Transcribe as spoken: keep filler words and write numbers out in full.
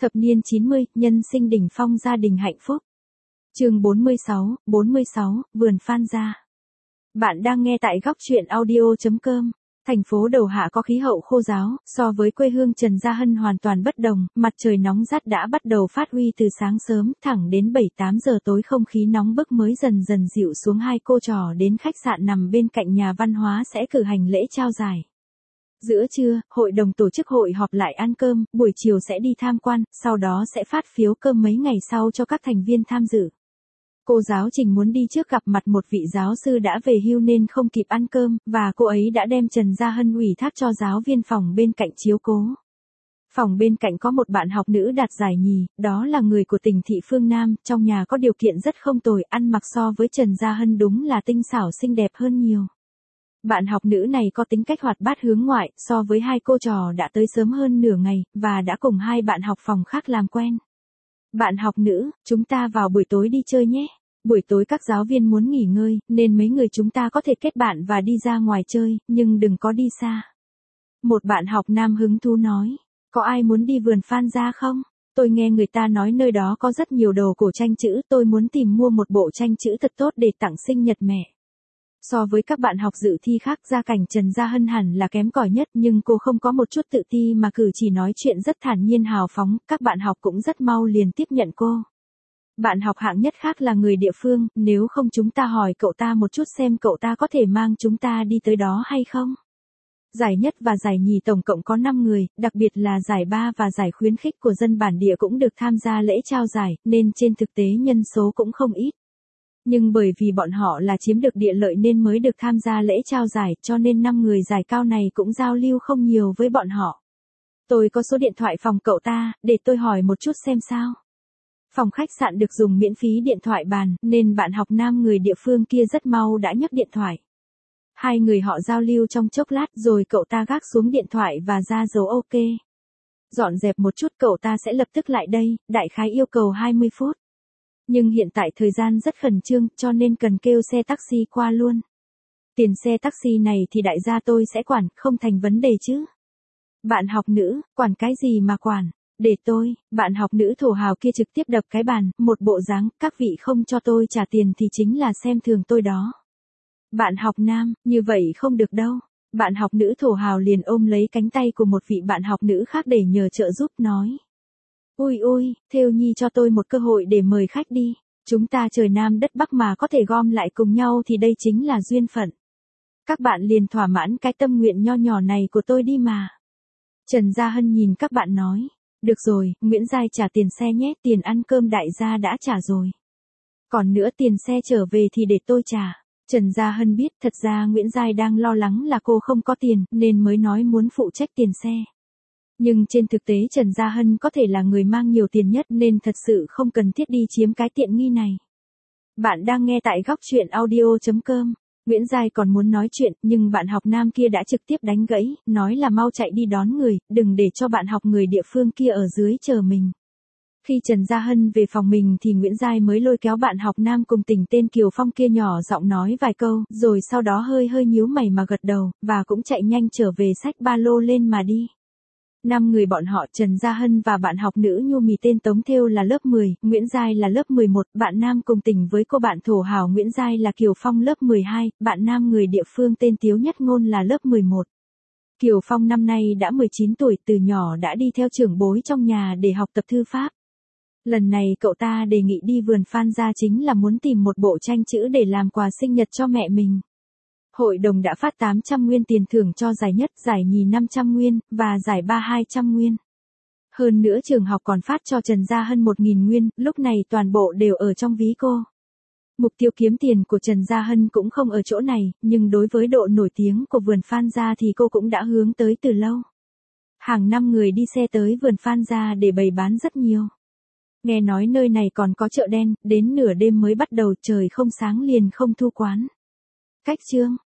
Thập niên chín mươi, nhân sinh đỉnh phong gia đình hạnh phúc. Chương bốn mươi sáu, bốn mươi sáu, vườn Phan Gia. Bạn đang nghe tại góc truyện audio chấm com. Thành phố Đầu Hạ có khí hậu khô ráo, so với quê hương Trần Gia Hân hoàn toàn bất đồng, mặt trời nóng rát đã bắt đầu phát huy từ sáng sớm, thẳng đến bảy tám giờ tối không khí nóng bức mới dần dần dịu xuống. Hai cô trò đến khách sạn nằm bên cạnh nhà văn hóa sẽ cử hành lễ trao giải. Giữa trưa, hội đồng tổ chức hội họp lại ăn cơm, buổi chiều sẽ đi tham quan, sau đó sẽ phát phiếu cơm mấy ngày sau cho các thành viên tham dự. Cô giáo Trình muốn đi trước gặp mặt một vị giáo sư đã về hưu nên không kịp ăn cơm, và cô ấy đã đem Trần Gia Hân ủy thác cho giáo viên phòng bên cạnh chiếu cố. Phòng bên cạnh có một bạn học nữ đạt giải nhì, đó là người của tỉnh thị phương Nam, trong nhà có điều kiện rất không tồi, ăn mặc so với Trần Gia Hân đúng là tinh xảo xinh đẹp hơn nhiều. Bạn học nữ này có tính cách hoạt bát hướng ngoại, so với hai cô trò đã tới sớm hơn nửa ngày, và đã cùng hai bạn học phòng khác làm quen. Bạn học nữ, chúng ta vào buổi tối đi chơi nhé. Buổi tối các giáo viên muốn nghỉ ngơi, nên mấy người chúng ta có thể kết bạn và đi ra ngoài chơi, nhưng đừng có đi xa. Một bạn học nam hứng thú nói, có ai muốn đi vườn Phan Gia không? Tôi nghe người ta nói nơi đó có rất nhiều đồ cổ tranh chữ, tôi muốn tìm mua một bộ tranh chữ thật tốt để tặng sinh nhật mẹ. So với các bạn học dự thi khác, gia cảnh Trần Gia Hân hẳn là kém cỏi nhất, nhưng cô không có một chút tự ti mà cử chỉ nói chuyện rất thản nhiên hào phóng, các bạn học cũng rất mau liền tiếp nhận cô. Bạn học hạng nhất khác là người địa phương, nếu không chúng ta hỏi cậu ta một chút xem cậu ta có thể mang chúng ta đi tới đó hay không. Giải nhất và giải nhì tổng cộng có năm người, đặc biệt là giải ba và giải khuyến khích của dân bản địa cũng được tham gia lễ trao giải, nên trên thực tế nhân số cũng không ít. Nhưng bởi vì bọn họ là chiếm được địa lợi nên mới được tham gia lễ trao giải, cho nên năm người giải cao này cũng giao lưu không nhiều với bọn họ. Tôi có số điện thoại phòng cậu ta, để tôi hỏi một chút xem sao. Phòng khách sạn được dùng miễn phí điện thoại bàn, nên bạn học nam người địa phương kia rất mau đã nhấc điện thoại. Hai người họ giao lưu trong chốc lát rồi cậu ta gác xuống điện thoại và ra dấu ok. Dọn dẹp một chút cậu ta sẽ lập tức lại đây, đại khái yêu cầu hai mươi phút. Nhưng hiện tại thời gian rất khẩn trương, cho nên cần kêu xe taxi qua luôn. Tiền xe taxi này thì đại gia tôi sẽ quản, không thành vấn đề chứ. Bạn học nữ, quản cái gì mà quản, để tôi, bạn học nữ thổ hào kia trực tiếp đập cái bàn, một bộ dáng, các vị không cho tôi trả tiền thì chính là xem thường tôi đó. Bạn học nam, như vậy không được đâu. Bạn học nữ thổ hào liền ôm lấy cánh tay của một vị bạn học nữ khác để nhờ trợ giúp, nói. Ui ui, Thêu Nhi cho tôi một cơ hội để mời khách đi. Chúng ta trời Nam đất Bắc mà có thể gom lại cùng nhau thì đây chính là duyên phận. Các bạn liền thỏa mãn cái tâm nguyện nho nhỏ này của tôi đi mà. Trần Gia Hân nhìn các bạn nói. Được rồi, Nguyễn Giai trả tiền xe nhé, tiền ăn cơm đại gia đã trả rồi. Còn nữa tiền xe trở về thì để tôi trả. Trần Gia Hân biết thật ra Nguyễn Giai đang lo lắng là cô không có tiền, nên mới nói muốn phụ trách tiền xe. Nhưng trên thực tế Trần Gia Hân có thể là người mang nhiều tiền nhất nên thật sự không cần thiết đi chiếm cái tiện nghi này. Bạn đang nghe tại góc truyện audio chấm com. Nguyễn Giai còn muốn nói chuyện, nhưng bạn học nam kia đã trực tiếp đánh gãy, nói là mau chạy đi đón người, đừng để cho bạn học người địa phương kia ở dưới chờ mình. Khi Trần Gia Hân về phòng mình thì Nguyễn Giai mới lôi kéo bạn học nam cùng tỉnh tên Kiều Phong kia nhỏ giọng nói vài câu, rồi sau đó hơi hơi nhíu mày mà gật đầu, và cũng chạy nhanh trở về xách ba lô lên mà đi. Năm người bọn họ Trần Gia Hân và bạn học nữ nhu mì tên Tống Thêu là lớp mười, Nguyễn Giai là lớp mười một, bạn nam cùng tỉnh với cô bạn thổ hào Nguyễn Giai là Kiều Phong lớp mười hai, bạn nam người địa phương tên Tiếu Nhất Ngôn là lớp mười một. Kiều Phong năm nay đã mười chín tuổi, từ nhỏ đã đi theo trưởng bối trong nhà để học tập thư pháp. Lần này cậu ta đề nghị đi vườn Phan Gia chính là muốn tìm một bộ tranh chữ để làm quà sinh nhật cho mẹ mình. Hội đồng đã phát tám trăm nguyên tiền thưởng cho giải nhất, giải nhì năm trăm nguyên, và giải ba hai trăm nguyên. Hơn nữa trường học còn phát cho Trần Gia Hân một nghìn nguyên, lúc này toàn bộ đều ở trong ví cô. Mục tiêu kiếm tiền của Trần Gia Hân cũng không ở chỗ này, nhưng đối với độ nổi tiếng của vườn Phan Gia thì cô cũng đã hướng tới từ lâu. Hàng năm người đi xe tới vườn Phan Gia để bày bán rất nhiều. Nghe nói nơi này còn có chợ đen, đến nửa đêm mới bắt đầu, trời không sáng liền không thu quán. Cách chương